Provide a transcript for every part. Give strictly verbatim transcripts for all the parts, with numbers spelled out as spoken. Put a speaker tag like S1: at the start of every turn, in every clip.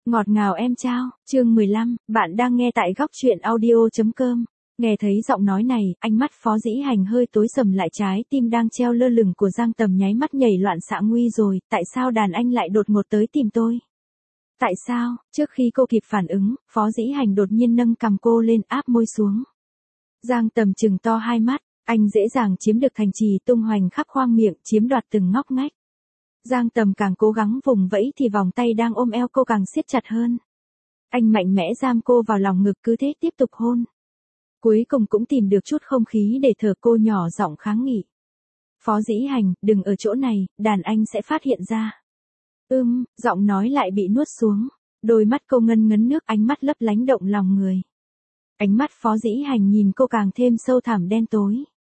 S1: Ngọt ngào em trao, chương mười lăm, bạn đang nghe tại góc truyện audio.com. Nghe thấy giọng nói này, ánh mắt Phó Dĩ Hành hơi tối sầm lại, trái tim đang treo lơ lửng của Giang Tầm nháy mắt nhảy loạn xạ. Nguy rồi, tại sao đàn anh lại đột ngột tới tìm tôi? Tại sao? Trước khi cô kịp phản ứng, Phó Dĩ Hành đột nhiên nâng cằm cô lên, áp môi xuống. Giang Tầm trừng to hai mắt, anh dễ dàng chiếm được thành trì tung hoành khắp khoang miệng, chiếm đoạt từng ngóc ngách. Giang Tầm càng cố gắng vùng vẫy thì vòng tay đang ôm eo cô càng siết chặt hơn. Anh mạnh mẽ giam cô vào lòng ngực, cứ thế tiếp tục hôn. Cuối cùng cũng tìm được chút không khí để thở, cô nhỏ giọng kháng nghị. Phó Dĩ Hành, đừng ở chỗ này, đàn anh sẽ phát hiện ra. Ưm, giọng nói lại bị nuốt xuống. Đôi mắt cô ngân ngấn nước, ánh mắt lấp lánh động lòng người. Ánh mắt Phó Dĩ Hành nhìn cô càng thêm sâu thẳm đen tối.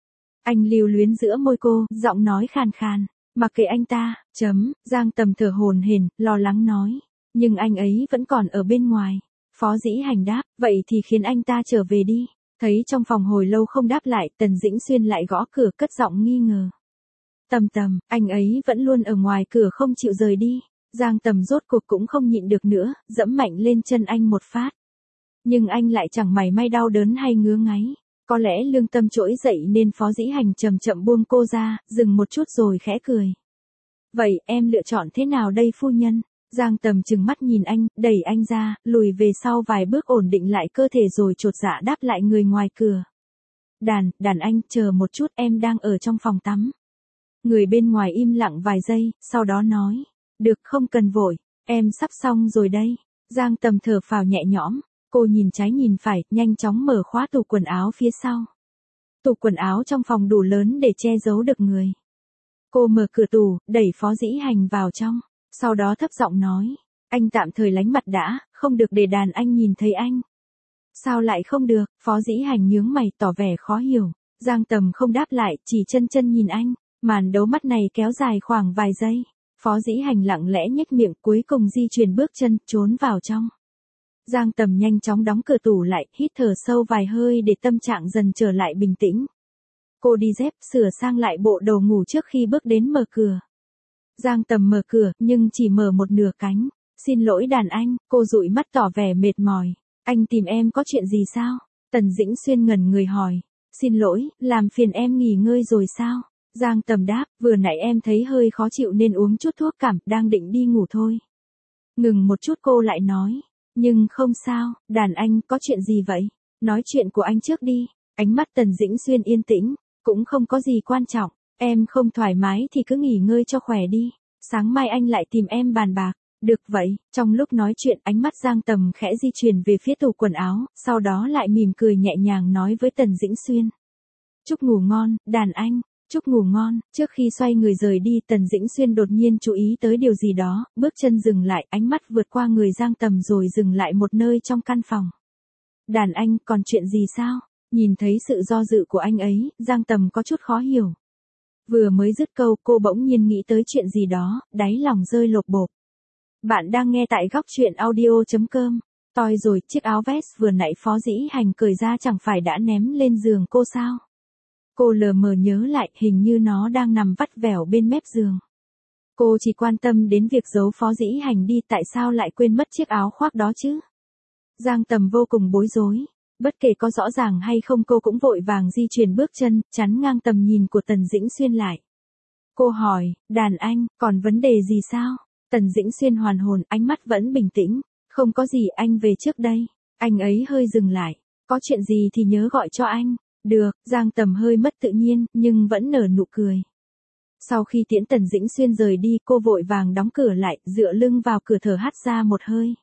S1: Anh lưu luyến giữa môi cô, giọng nói khàn khàn. Mặc kệ anh ta, chấm, Giang Tầm thở hổn hển, lo lắng nói. Nhưng anh ấy vẫn còn ở bên ngoài. Phó Dĩ Hành đáp, vậy thì khiến anh ta trở về đi. Thấy trong phòng hồi lâu không đáp lại, Tần Dĩnh Xuyên lại gõ cửa, cất giọng nghi ngờ. Tầm Tầm, anh ấy vẫn luôn ở ngoài cửa không chịu rời đi. Giang Tầm rốt cuộc cũng không nhịn được nữa, dẫm mạnh lên chân anh một phát. Nhưng anh lại chẳng mảy may đau đớn hay ngứa ngáy. Có lẽ lương tâm trỗi dậy nên Phó Dĩ Hành chậm chậm buông cô ra, dừng một chút rồi khẽ cười. Vậy em lựa chọn thế nào đây phu nhân? Giang Tầm trừng mắt nhìn anh, đẩy anh ra, lùi về sau vài bước ổn định lại cơ thể rồi chột dạ đáp lại người ngoài cửa. Đàn, đàn anh, chờ một chút, em đang ở trong phòng tắm. Người bên ngoài im lặng vài giây, sau đó nói. Được, không cần vội, em sắp xong rồi đây. Giang Tầm thở phào nhẹ nhõm. Cô nhìn trái nhìn phải, nhanh chóng mở khóa tủ quần áo phía sau. Tủ quần áo trong phòng đủ lớn để che giấu được người. Cô mở cửa tủ, đẩy Phó Dĩ Hành vào trong. Sau đó thấp giọng nói. Anh tạm thời lánh mặt đã, không được để đàn anh nhìn thấy anh. Sao lại không được? Phó Dĩ Hành nhướng mày tỏ vẻ khó hiểu. Giang Tầm không đáp lại, chỉ chân chân nhìn anh. Màn đấu mắt này kéo dài khoảng vài giây. Phó Dĩ Hành lặng lẽ nhếch miệng, cuối cùng di chuyển bước chân, trốn vào trong. Giang Tầm nhanh chóng đóng cửa tủ lại, hít thở sâu vài hơi để tâm trạng dần trở lại bình tĩnh. Cô đi dép, sửa sang lại bộ đồ ngủ trước khi bước đến mở cửa. Giang Tầm mở cửa, nhưng chỉ mở một nửa cánh. Xin lỗi đàn anh, cô dụi mắt tỏ vẻ mệt mỏi. Anh tìm em có chuyện gì sao? Tần Dĩnh Xuyên ngẩn người hỏi. Xin lỗi, làm phiền em nghỉ ngơi rồi sao? Giang Tầm đáp, vừa nãy em thấy hơi khó chịu nên uống chút thuốc cảm, đang định đi ngủ thôi. Ngừng một chút cô lại nói. Nhưng không sao, đàn anh, có chuyện gì vậy? Nói chuyện của anh trước đi. Ánh mắt Tần Dĩnh Xuyên yên tĩnh. Cũng không có gì quan trọng. Em không thoải mái thì cứ nghỉ ngơi cho khỏe đi. Sáng mai anh lại tìm em bàn bạc. Được vậy. Trong lúc nói chuyện, ánh mắt Giang Tầm khẽ di chuyển về phía tủ quần áo. Sau đó lại mỉm cười nhẹ nhàng nói với Tần Dĩnh Xuyên. Chúc ngủ ngon, đàn anh. Chúc ngủ ngon. Trước khi xoay người rời đi, Tần Dĩnh Xuyên đột nhiên chú ý tới điều gì đó, bước chân dừng lại, ánh mắt vượt qua người Giang Tầm rồi dừng lại một nơi trong căn phòng. Đàn anh, còn chuyện gì sao? Nhìn thấy sự do dự của anh ấy, Giang Tầm có chút khó hiểu. Vừa mới dứt câu, cô bỗng nhiên nghĩ tới chuyện gì đó, đáy lòng rơi lột bột. Bạn đang nghe tại góc truyện audio.com. Toi rồi, chiếc áo vest vừa nãy Phó Dĩ Hành cởi ra chẳng phải đã ném lên giường cô sao? Cô lờ mờ nhớ lại, hình như nó đang nằm vắt vẻo bên mép giường. Cô chỉ quan tâm đến việc giấu Phó Dĩ Hành đi, tại sao lại quên mất chiếc áo khoác đó chứ? Giang Tầm vô cùng bối rối. Bất kể có rõ ràng hay không, cô cũng vội vàng di chuyển bước chân, chắn ngang tầm nhìn của Tần Dĩnh Xuyên lại. Cô hỏi, đàn anh, còn vấn đề gì sao? Tần Dĩnh Xuyên hoàn hồn, ánh mắt vẫn bình tĩnh. Không có gì, anh về trước đây. Anh ấy hơi dừng lại. Có chuyện gì thì nhớ gọi cho anh. Được, Giang Tầm hơi mất tự nhiên, nhưng vẫn nở nụ cười. Sau khi tiễn Tần Dĩnh Xuyên rời đi, cô vội vàng đóng cửa lại, dựa lưng vào cửa thở hắt ra một hơi.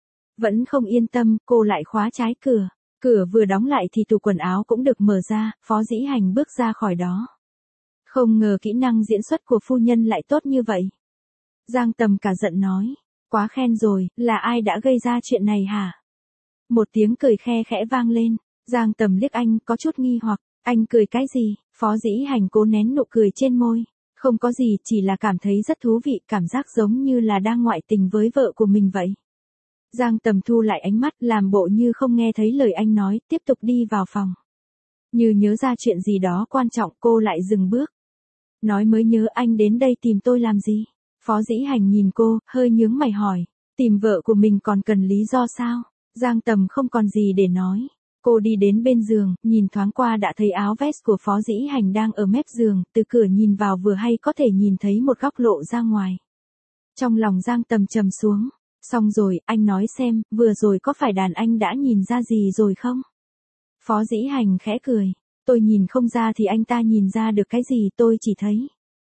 S1: Vẫn không yên tâm, cô lại khóa trái cửa. Cửa vừa đóng lại thì tủ quần áo cũng được mở ra, Phó Dĩ Hành bước ra khỏi đó. Không ngờ kỹ năng diễn xuất của phu nhân lại tốt như vậy. Giang Tầm cả giận nói. Quá khen rồi, là ai đã gây ra chuyện này hả? Một tiếng cười khe khẽ vang lên. Giang Tầm liếc anh, có chút nghi hoặc. Anh cười cái gì? Phó Dĩ Hành cố nén nụ cười trên môi. Không có gì, chỉ là cảm thấy rất thú vị, cảm giác giống như là đang ngoại tình với vợ của mình vậy. Giang Tầm thu lại ánh mắt, làm bộ như không nghe thấy lời anh nói, tiếp tục đi vào phòng. Như nhớ ra chuyện gì đó quan trọng, cô lại dừng bước. Nói mới nhớ, anh đến đây tìm tôi làm gì? Phó Dĩ Hành nhìn cô, hơi nhướng mày hỏi. Tìm vợ của mình còn cần lý do sao? Giang Tầm không còn gì để nói. Cô đi đến bên giường, nhìn thoáng qua đã thấy áo vest của Phó Dĩ Hành đang ở mép giường, từ cửa nhìn vào vừa hay có thể nhìn thấy một góc lộ ra ngoài. Trong lòng Giang Tầm trầm xuống. Xong rồi, anh nói xem, vừa rồi có phải đàn anh đã nhìn ra gì rồi không? Phó Dĩ Hành khẽ cười. Tôi nhìn không ra thì anh ta nhìn ra được cái gì, tôi chỉ thấy.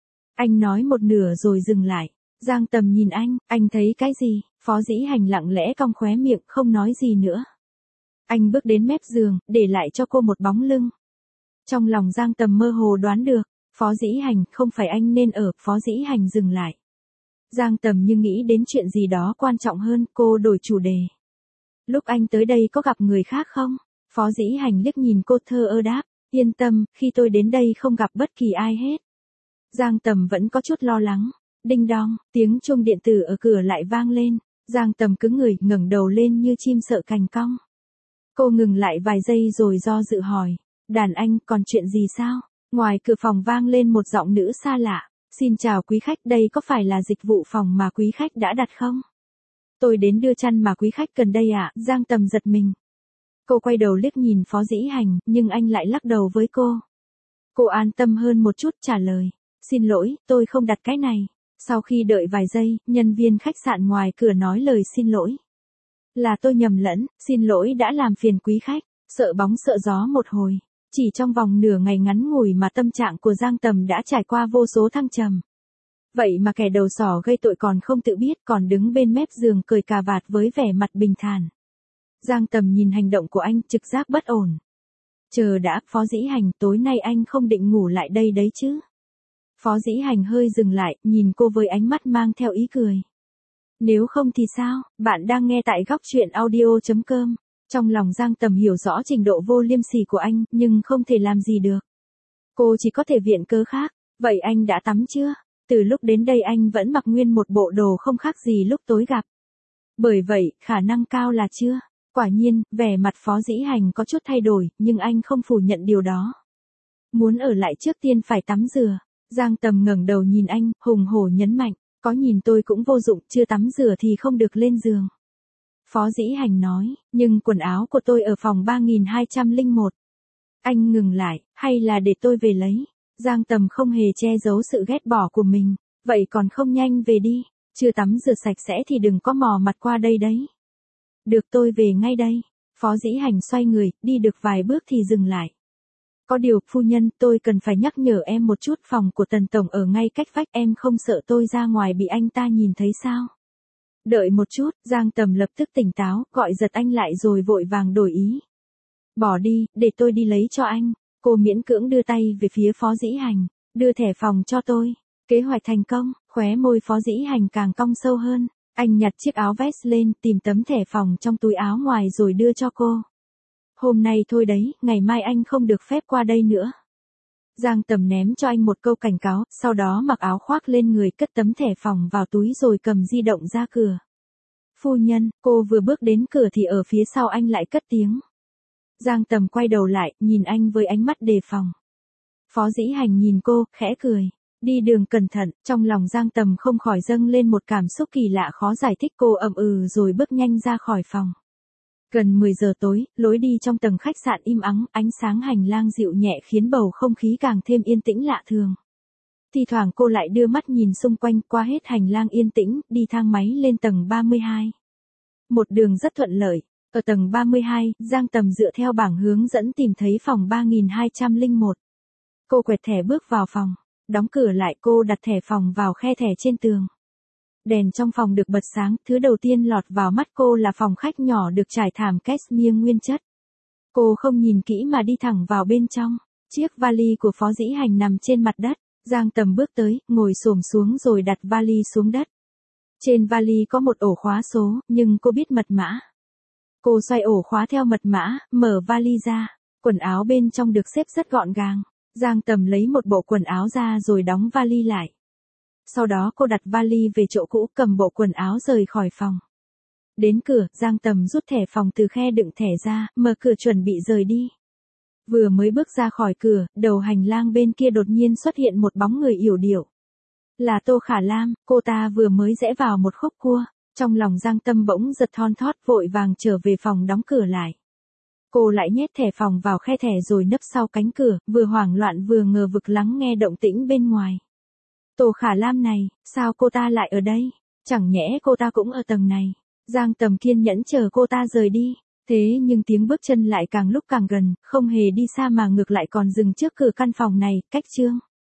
S1: Anh nói một nửa rồi dừng lại. Giang Tầm nhìn anh, anh thấy cái gì? Phó Dĩ Hành lặng lẽ cong khóe miệng, không nói gì nữa. Anh bước đến mép giường, để lại cho cô một bóng lưng. Trong lòng Giang Tầm mơ hồ đoán được, Phó Dĩ Hành, không phải anh nên ở, Phó Dĩ Hành dừng lại. Giang Tầm như nghĩ đến chuyện gì đó quan trọng hơn, cô đổi chủ đề. Lúc anh tới đây có gặp người khác không? Phó Dĩ Hành liếc nhìn cô thơ ơ đáp, yên tâm, khi tôi đến đây không gặp bất kỳ ai hết. Giang Tầm vẫn có chút lo lắng. Đinh đong, tiếng chuông điện tử ở cửa lại vang lên. Giang Tầm cứng người, ngẩng đầu lên như chim sợ cành cong. Cô ngừng lại vài giây rồi do dự hỏi. Đàn anh, còn chuyện gì sao? Ngoài cửa phòng vang lên một giọng nữ xa lạ. Xin chào quý khách, đây có phải là dịch vụ phòng mà quý khách đã đặt không? Tôi đến đưa chăn mà quý khách cần đây ạ. Giang Tầm giật mình. Cô quay đầu liếc nhìn Phó Dĩ Hành, nhưng anh lại lắc đầu với cô. Cô an tâm hơn một chút trả lời. Xin lỗi, tôi không đặt cái này. Sau khi đợi vài giây, nhân viên khách sạn ngoài cửa nói lời xin lỗi. Là tôi nhầm lẫn, xin lỗi đã làm phiền quý khách, sợ bóng sợ gió một hồi. Chỉ trong vòng nửa ngày ngắn ngủi mà tâm trạng của Giang Tầm đã trải qua vô số thăng trầm. Vậy mà kẻ đầu sỏ gây tội còn không tự biết, còn đứng bên mép giường cởi cà vạt với vẻ mặt bình thản. Giang Tầm nhìn hành động của anh, trực giác bất ổn. Chờ đã, Phó Dĩ Hành, tối nay anh không định ngủ lại đây đấy chứ? Phó Dĩ Hành hơi dừng lại, nhìn cô với ánh mắt mang theo ý cười. Nếu không thì sao? Bạn đang nghe tại góc truyện audio chấm com. Trong lòng Giang Tầm hiểu rõ trình độ vô liêm sỉ của anh, nhưng không thể làm gì được. Cô chỉ có thể viện cớ khác. Vậy anh đã tắm chưa? Từ lúc đến đây anh vẫn mặc nguyên một bộ đồ không khác gì lúc tối gặp. Bởi vậy, khả năng cao là chưa. Quả nhiên, vẻ mặt Phó Dĩ Hành có chút thay đổi, nhưng anh không phủ nhận điều đó. Muốn ở lại trước tiên phải tắm rửa. Giang Tầm ngẩng đầu nhìn anh, hùng hổ nhấn mạnh, có nhìn tôi cũng vô dụng, chưa tắm rửa thì không được lên giường. Phó Dĩ Hành nói, nhưng quần áo của tôi ở phòng ba nghìn hai trăm lẻ một. Anh ngừng lại, hay là để tôi về lấy? Giang Tầm không hề che giấu sự ghét bỏ của mình, vậy còn không nhanh về đi, chưa tắm rửa sạch sẽ thì đừng có mò mặt qua đây đấy. Được, tôi về ngay đây. Phó Dĩ Hành xoay người, đi được vài bước thì dừng lại. Có điều, phu nhân, tôi cần phải nhắc nhở em một chút, phòng của Tần Tổng ở ngay cách vách, em không sợ tôi ra ngoài bị anh ta nhìn thấy sao? Đợi một chút, Giang Tầm lập tức tỉnh táo, gọi giật anh lại rồi vội vàng đổi ý. Bỏ đi, để tôi đi lấy cho anh. Cô miễn cưỡng đưa tay về phía Phó Dĩ Hành, đưa thẻ phòng cho tôi. Kế hoạch thành công, khóe môi Phó Dĩ Hành càng cong sâu hơn. Anh nhặt chiếc áo vest lên, tìm tấm thẻ phòng trong túi áo ngoài rồi đưa cho cô. Hôm nay thôi đấy, ngày mai anh không được phép qua đây nữa. Giang Tầm ném cho anh một câu cảnh cáo, sau đó mặc áo khoác lên người, cất tấm thẻ phòng vào túi rồi cầm di động ra cửa. Phu nhân, cô vừa bước đến cửa thì ở phía sau anh lại cất tiếng. Giang Tầm quay đầu lại, nhìn anh với ánh mắt đề phòng. Phó Dĩ Hành nhìn cô, khẽ cười. Đi đường cẩn thận, trong lòng Giang Tầm không khỏi dâng lên một cảm xúc kỳ lạ khó giải thích, cô ậm ừ rồi bước nhanh ra khỏi phòng. Gần mười giờ tối, lối đi trong tầng khách sạn im ắng, ánh sáng hành lang dịu nhẹ khiến bầu không khí càng thêm yên tĩnh lạ thường. Thì thoảng cô lại đưa mắt nhìn xung quanh, qua hết hành lang yên tĩnh, đi thang máy lên tầng ba mươi hai. Một đường rất thuận lợi. Ở tầng ba mươi hai, Giang Tầm dựa theo bảng hướng dẫn tìm thấy phòng ba nghìn hai trăm lẻ một. Cô quẹt thẻ bước vào phòng. Đóng cửa lại, cô đặt thẻ phòng vào khe thẻ trên tường. Đèn trong phòng được bật sáng, thứ đầu tiên lọt vào mắt cô là phòng khách nhỏ được trải thảm cashmere nguyên chất. Cô không nhìn kỹ mà đi thẳng vào bên trong. Chiếc vali của Phó Dĩ Hành nằm trên mặt đất. Giang Tầm bước tới, ngồi xổm xuống rồi đặt vali xuống đất. Trên vali có một ổ khóa số, nhưng cô biết mật mã. Cô xoay ổ khóa theo mật mã, mở vali ra. Quần áo bên trong được xếp rất gọn gàng. Giang Tầm lấy một bộ quần áo ra rồi đóng vali lại. Sau đó cô đặt vali về chỗ cũ, cầm bộ quần áo rời khỏi phòng. Đến cửa, Giang Tầm rút thẻ phòng từ khe đựng thẻ ra, mở cửa chuẩn bị rời đi. Vừa mới bước ra khỏi cửa, đầu hành lang bên kia đột nhiên xuất hiện một bóng người yểu điệu. Là Tô Khả Lam, cô ta vừa mới rẽ vào một khúc cua. Trong lòng Giang Tâm bỗng giật thon thót, vội vàng trở về phòng đóng cửa lại. Cô lại nhét thẻ phòng vào khe thẻ rồi nấp sau cánh cửa, vừa hoảng loạn vừa ngờ vực lắng nghe động tĩnh bên ngoài. Tô Khả Lam này, sao cô ta lại ở đây? Chẳng nhẽ cô ta cũng ở tầng này? Giang Tầm kiên nhẫn chờ cô ta rời đi. Thế nhưng tiếng bước chân lại càng lúc càng gần, không hề đi xa mà ngược lại còn dừng trước cửa căn phòng này, cách Trương